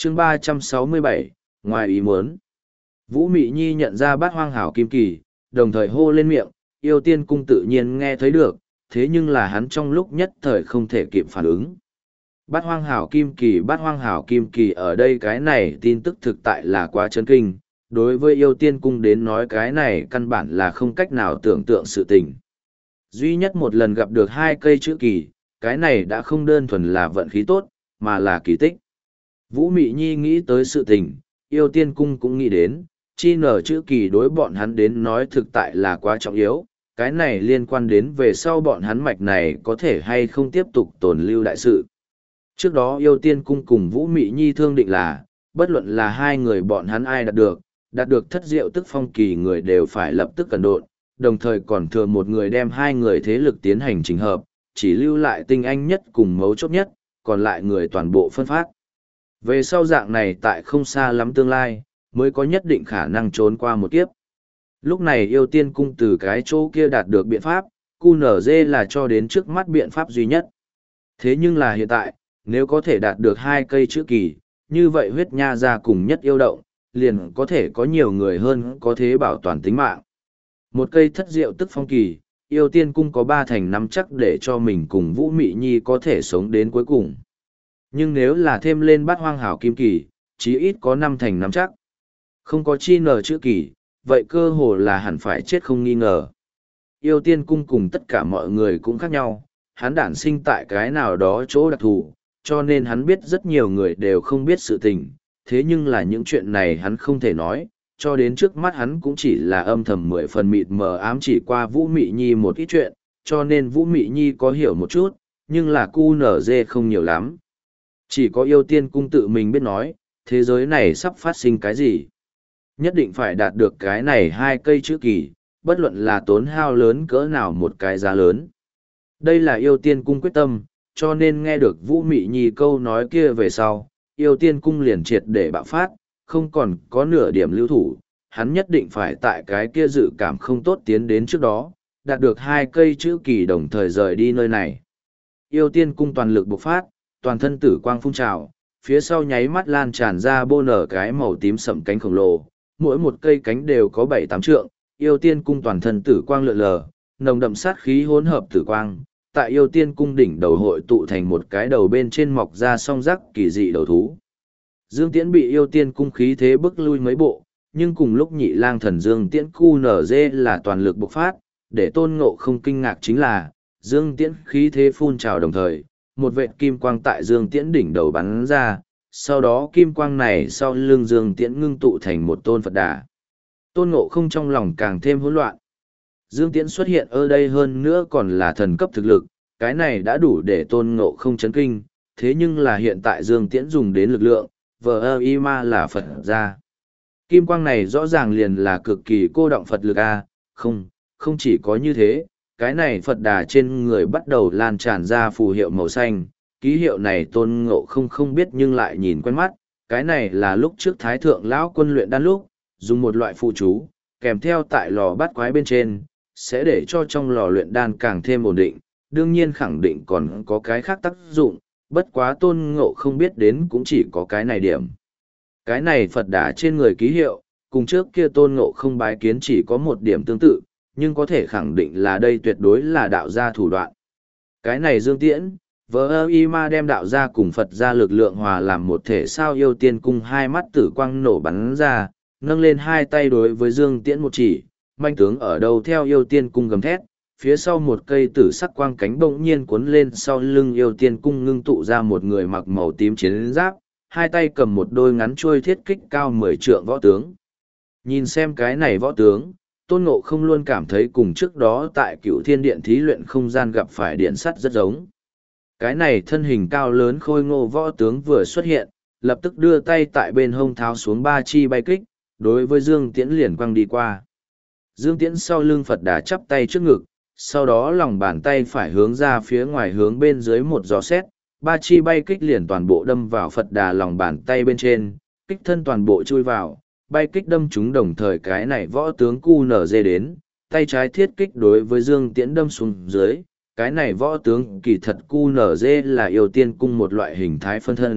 chương 367, ngoài ý muốn. Vũ Mị Nhi nhận ra Bát Hoang Hảo Kim Kỳ, đồng thời hô lên miệng, Yêu Tiên Cung tự nhiên nghe thấy được, thế nhưng là hắn trong lúc nhất thời không thể kịp phản ứng. Bát Hoang Hảo Kim Kỳ ở đây cái này tin tức thực tại là quá chấn kinh, đối với Yêu Tiên Cung đến nói cái này căn bản là không cách nào tưởng tượng sự tình. Duy nhất một lần gặp được hai cây chữ kỳ, cái này đã không đơn thuần là vận khí tốt, mà là kỳ tích. Vũ Mị Nhi nghĩ tới sự tình, Yêu Tiên Cung cũng nghĩ đến, chi nở chữ kỳ đối bọn hắn đến nói thực tại là quá trọng yếu, cái này liên quan đến về sau bọn hắn mạch này có thể hay không tiếp tục tồn lưu đại sự. Trước đó Yêu Tiên Cung cùng Vũ Mị Nhi thương định là, bất luận là hai người bọn hắn ai đạt được thất diệu tức phong kỳ người đều phải lập tức cẩn độn, đồng thời còn thừa một người đem hai người thế lực tiến hành chỉnh hợp, chỉ lưu lại tinh anh nhất cùng mấu chốt nhất, còn lại người toàn bộ phân phát. Về sau dạng này tại không xa lắm tương lai, mới có nhất định khả năng trốn qua một kiếp. Lúc này Yêu Tiên Cung từ cái chỗ kia đạt được biện pháp, QNZ là cho đến trước mắt biện pháp duy nhất. Thế nhưng là hiện tại, nếu có thể đạt được hai cây chữ kỳ, như vậy huyết nha ra cùng nhất yêu động, liền có thể có nhiều người hơn có thế bảo toàn tính mạng. Một cây thất diệu tức phong kỳ, Yêu Tiên Cung có 3 thành nắm chắc để cho mình cùng Vũ Mị Nhi có thể sống đến cuối cùng. Nhưng nếu là thêm lên Bát Hoang Hảo Kim Kỳ, chí ít có 5 thành nắm chắc. Không có chi nở chữ kỳ, vậy cơ hồ là hẳn phải chết không nghi ngờ. Yêu Tiên Cung cùng tất cả mọi người cũng khác nhau, hắn đản sinh tại cái nào đó chỗ đặc thù, cho nên hắn biết rất nhiều người đều không biết sự tình, thế nhưng là những chuyện này hắn không thể nói, cho đến trước mắt hắn cũng chỉ là âm thầm 10 phần mịt mờ ám chỉ qua Vũ Mị Nhi một ít chuyện, cho nên Vũ Mị Nhi có hiểu một chút, nhưng là QNZ không nhiều lắm. Chỉ có Yêu Tiên Cung tự mình biết nói, thế giới này sắp phát sinh cái gì. Nhất định phải đạt được cái này hai cây chữ kỳ, bất luận là tốn hao lớn cỡ nào một cái giá lớn. Đây là Yêu Tiên Cung quyết tâm, cho nên nghe được Vũ Mị Nhi câu nói kia về sau, Yêu Tiên Cung liền triệt để bạo phát, không còn có nửa điểm lưu thủ, hắn nhất định phải tại cái kia dự cảm không tốt tiến đến trước đó, đạt được hai cây chữ kỳ đồng thời rời đi nơi này. Yêu Tiên Cung toàn lực bộc phát, toàn thân tử quang phun trào, phía sau nháy mắt lan tràn ra bô nở cái màu tím sậm cánh khổng lồ, mỗi một cây cánh đều có 7-8 trượng, Yêu Tiên Cung toàn thân tử quang lượn lờ, nồng đậm sát khí hỗn hợp tử quang, tại Yêu Tiên Cung đỉnh đầu hội tụ thành một cái đầu bên trên mọc ra song rắc kỳ dị đầu thú. Dương Tiễn bị Yêu Tiên Cung khí thế bức lui mấy bộ, nhưng cùng lúc Nhị Lang Thần Dương Tiễn QNZ là toàn lực bộc phát, để Tôn Ngộ không kinh ngạc chính là, Dương Tiễn khí thế phun trào đồng thời, một vệt kim quang tại Dương Tiễn đỉnh đầu bắn ra, sau đó kim quang này sau lưng Dương Tiễn ngưng tụ thành một tôn Phật Đà. Tôn Ngộ không trong lòng càng thêm hỗn loạn. Dương Tiễn xuất hiện ở đây hơn nữa còn là thần cấp thực lực, cái này đã đủ để Tôn Ngộ không chấn kinh, thế nhưng là hiện tại Dương Tiễn dùng đến lực lượng, VIMA là Phật ra. Kim quang này rõ ràng liền là cực kỳ cô động Phật lực A, không chỉ có như thế, cái này Phật Đà trên người bắt đầu lan tràn ra phù hiệu màu xanh, ký hiệu này Tôn Ngộ không biết nhưng lại nhìn quen mắt, cái này là lúc trước Thái Thượng Lão Quân luyện đan lúc, dùng một loại phụ chú, kèm theo tại lò bát quái bên trên, sẽ để cho trong lò luyện đan càng thêm ổn định, đương nhiên khẳng định còn có cái khác tác dụng, bất quá Tôn Ngộ không biết đến cũng chỉ có cái này điểm. Cái này Phật Đà trên người ký hiệu, cùng trước kia Tôn Ngộ không bái kiến chỉ có một điểm tương tự, nhưng có thể khẳng định là đây tuyệt đối là đạo gia thủ đoạn. Cái này Dương Tiễn, VIMA đem đạo gia cùng Phật gia lực lượng hòa làm một thể sao Yêu Tiên Cung hai mắt tử quang nổ bắn ra, nâng lên hai tay đối với Dương Tiễn một chỉ, manh tướng ở đâu theo Yêu Tiên Cung gầm thét, phía sau một cây tử sắc quang cánh bỗng nhiên cuốn lên sau lưng Yêu Tiên Cung ngưng tụ ra một người mặc màu tím chiến giáp, hai tay cầm một đôi ngắn chuôi thiết kích cao 10 trượng võ tướng. Nhìn xem cái này võ tướng, Tôn Ngộ không luôn cảm thấy cùng trước đó tại Cửu Thiên Điện thí luyện không gian gặp phải điện sắt rất giống. Cái này thân hình cao lớn khôi ngô võ tướng vừa xuất hiện, lập tức đưa tay tại bên hông tháo xuống 3 chi bay kích, đối với Dương Tiễn liền quăng đi qua. Dương Tiễn sau lưng Phật Đà chắp tay trước ngực, sau đó lòng bàn tay phải hướng ra phía ngoài hướng bên dưới một gió xét, 3 chi bay kích liền toàn bộ đâm vào Phật Đà lòng bàn tay bên trên, kích thân toàn bộ chui vào, bay kích đâm chúng đồng thời cái này võ tướng QNZ đến, tay trái thiết kích đối với Dương Tiễn đâm xuống dưới, cái này võ tướng kỳ thật QNZ là Yêu Tiên Cung một loại hình thái phân thân,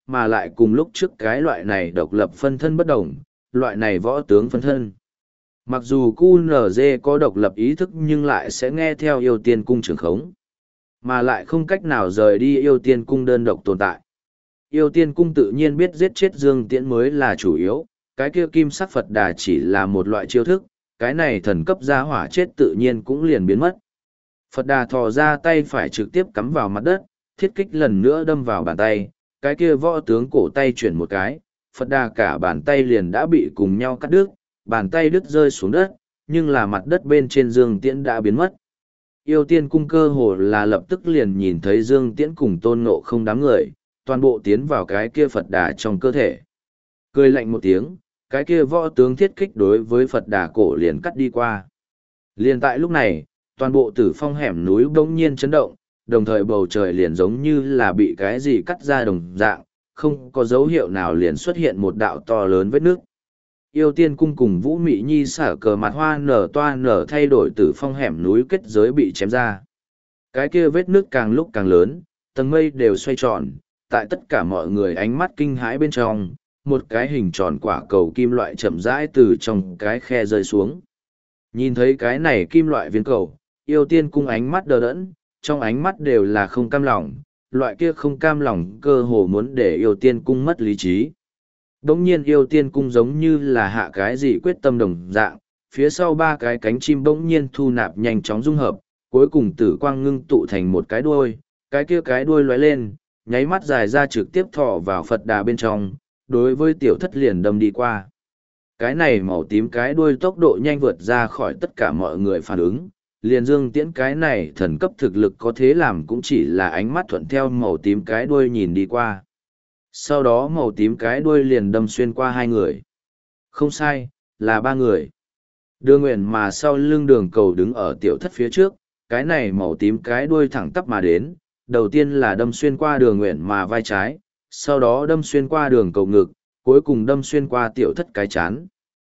mà lại cùng lúc trước cái loại này độc lập phân thân bất đồng, loại này võ tướng phân thân. Mặc dù QNZ có độc lập ý thức nhưng lại sẽ nghe theo yêu tiên cung trưởng khống, mà lại không cách nào rời đi yêu tiên cung đơn độc tồn tại. Yêu tiên cung tự nhiên biết giết chết Dương Tiễn mới là chủ yếu, cái kia kim sắc Phật Đà chỉ là một loại chiêu thức, cái này thần cấp gia hỏa chết tự nhiên cũng liền biến mất. Phật Đà thò ra tay phải trực tiếp cắm vào mặt đất, thiết kích lần nữa đâm vào bàn tay, cái kia võ tướng cổ tay chuyển một cái, Phật Đà cả bàn tay liền đã bị cùng nhau cắt đứt, bàn tay đứt rơi xuống đất, nhưng là mặt đất bên trên Dương Tiễn đã biến mất. Yêu tiên cung cơ hồ là lập tức liền nhìn thấy Dương Tiễn cùng Tôn Ngộ Không đám người, toàn bộ tiến vào cái kia Phật Đà trong cơ thể. Cười lạnh một tiếng, cái kia võ tướng thiết kích đối với Phật Đà cổ liền cắt đi qua. Liền tại lúc này, toàn bộ tử phong hẻm núi bỗng nhiên chấn động, đồng thời bầu trời liền giống như là bị cái gì cắt ra đồng dạng, không có dấu hiệu nào liền xuất hiện một đạo to lớn vết nước. Yêu tiên cung cùng Vũ Mị Nhi xả cờ mặt hoa nở toa nở thay đổi tử phong hẻm núi kết giới bị chém ra. Cái kia vết nước càng lúc càng lớn, tầng mây đều xoay tròn, tại tất cả mọi người ánh mắt kinh hãi bên trong, một cái hình tròn quả cầu kim loại chậm rãi từ trong cái khe rơi xuống. Nhìn thấy cái này kim loại viên cầu, yêu tiên cung ánh mắt đờ đẫn, trong ánh mắt đều là không cam lòng, loại kia không cam lòng cơ hồ muốn để yêu tiên cung mất lý trí. Đống nhiên yêu tiên cung giống như là hạ cái gì quyết tâm đồng dạng, phía sau ba cái cánh chim bỗng nhiên thu nạp nhanh chóng dung hợp, cuối cùng tử quang ngưng tụ thành một cái đuôi, cái kia cái đuôi lóe lên, nháy mắt dài ra trực tiếp thọ vào Phật Đà bên trong, đối với tiểu thất liền đâm đi qua. Cái này màu tím cái đuôi tốc độ nhanh vượt ra khỏi tất cả mọi người phản ứng, liền Dương Tiễn cái này thần cấp thực lực có thế làm cũng chỉ là ánh mắt thuận theo màu tím cái đuôi nhìn đi qua. Sau đó màu tím cái đuôi liền đâm xuyên qua hai người. Không sai, là ba người. Đường Nguyện mà sau lưng Đường Cầu đứng ở tiểu thất phía trước, cái này màu tím cái đuôi thẳng tắp mà đến, đầu tiên là đâm xuyên qua Đường Nguyện mà vai trái, sau đó đâm xuyên qua Đường Cầu ngực, cuối cùng đâm xuyên qua tiểu thất cái chán.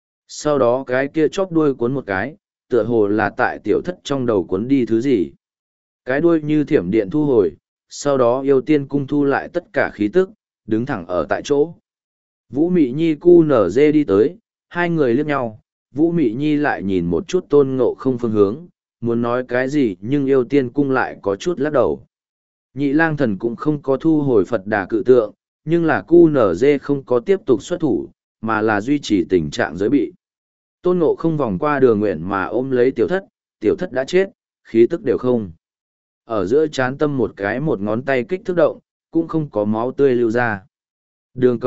Sau đó cái kia chóp đuôi cuốn một cái, tựa hồ là tại tiểu thất trong đầu cuốn đi thứ gì. Cái đuôi như thiểm điện thu hồi, sau đó yêu tiên cung thu lại tất cả khí tức, đứng thẳng ở tại chỗ. Vũ Mị Nhi cu nở dê đi tới, hai người liếc nhau, Vũ Mị Nhi lại nhìn một chút Tôn Ngộ Không phương hướng, muốn nói cái gì nhưng yêu tiên cung lại có chút lắc đầu. Nhị lang thần cũng không có thu hồi Phật Đà cự tượng, nhưng là cu nở dê không có tiếp tục xuất thủ, mà là duy trì tình trạng giới bị. Tôn Ngộ Không vòng qua Đường Nguyện mà ôm lấy tiểu thất đã chết, khí tức đều không. Ở giữa chán tâm một cái một ngón tay kích thước động, cũng không có máu tươi lưu ra. Đường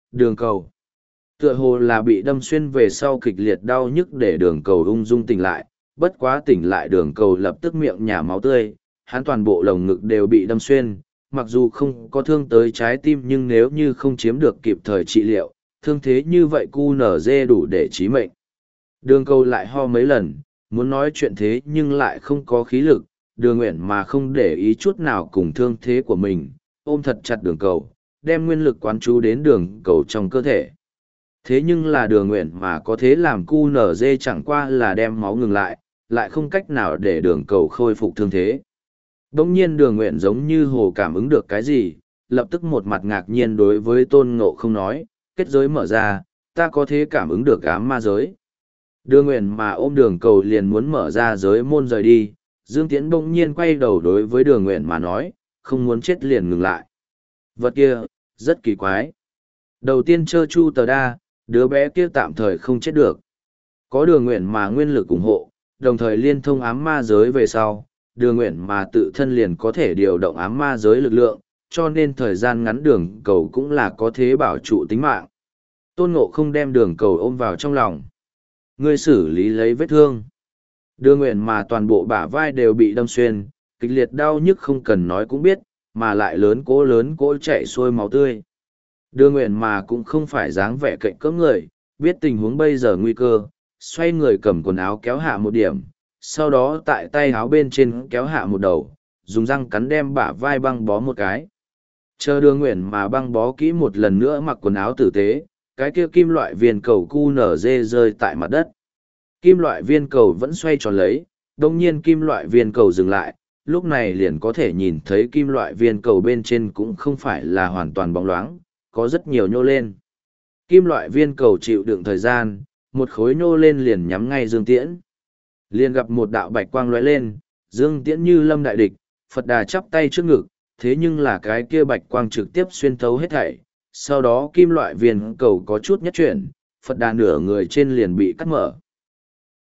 cầu. Tựa hồ là bị đâm xuyên về sau kịch liệt đau nhức để Đường Cầu ung dung tỉnh lại, bất quá tỉnh lại Đường Cầu lập tức miệng nhả máu tươi, hắn toàn bộ lồng ngực đều bị đâm xuyên, mặc dù không có thương tới trái tim nhưng nếu như không chiếm được kịp thời trị liệu, thương thế như vậy QNZ đủ để chí mệnh. Đường Cầu lại ho mấy lần, muốn nói chuyện thế nhưng lại không có khí lực, Đường Nguyện mà không để ý chút nào cùng thương thế của mình, ôm thật chặt Đường Cầu, đem nguyên lực quán chú đến Đường Cầu trong cơ thể. Thế nhưng là Đường Nguyện mà có thế làm QNZ chẳng qua là đem máu ngừng lại không cách nào để Đường Cầu khôi phục thương thế. Đống nhiên Đường Nguyện giống như hồ cảm ứng được cái gì, lập tức một mặt ngạc nhiên đối với Tôn Ngộ Không nói, kết giới mở ra, ta có thế cảm ứng được ám ma giới. Đường Nguyện mà ôm Đường Cầu liền muốn mở ra giới môn rời đi, Dương Tiễn bỗng nhiên quay đầu đối với Đường Nguyện mà nói, không muốn chết liền ngừng lại. Vật kia, rất kỳ quái. Đầu tiên Trơ Chu Tờ Đa, đứa bé kia tạm thời không chết được. Có Đường Nguyện mà nguyên lực ủng hộ, đồng thời liên thông ám ma giới về sau, Đường Nguyện mà tự thân liền có thể điều động ám ma giới lực lượng, cho nên thời gian ngắn Đường Cầu cũng là có thế bảo trụ tính mạng. Tôn Ngộ Không đem Đường Cầu ôm vào trong lòng. Ngươi xử lý lấy vết thương. Đường Nguyện mà toàn bộ bả vai đều bị đâm xuyên, kịch liệt đau nhức không cần nói cũng biết, mà lại lớn cỗ chạy xuôi máu tươi. Đường Nguyện mà cũng không phải dáng vẻ cạnh cỡ người, biết tình huống bây giờ nguy cơ, xoay người cầm quần áo kéo hạ một điểm, sau đó tại tay áo bên trên kéo hạ một đầu, dùng răng cắn đem bả vai băng bó một cái. Chờ Đường Nguyện mà băng bó kỹ một lần nữa mặc quần áo tử tế, cái kia kim loại viên cầu QNZ rơi tại mặt đất. Kim loại viên cầu vẫn xoay tròn lấy, đồng nhiên kim loại viên cầu dừng lại, lúc này liền có thể nhìn thấy kim loại viên cầu bên trên cũng không phải là hoàn toàn bóng loáng, có rất nhiều nhô lên. Kim loại viên cầu chịu đựng thời gian, một khối nhô lên liền nhắm ngay Dương Tiễn. Liền gặp một đạo bạch quang lóe lên, Dương Tiễn như lâm đại địch, Phật Đà chắp tay trước ngực, thế nhưng là cái kia bạch quang trực tiếp xuyên thấu hết thảy. Sau đó kim loại viên cầu có chút nhất chuyển, Phật Đà nửa người trên liền bị cắt mở,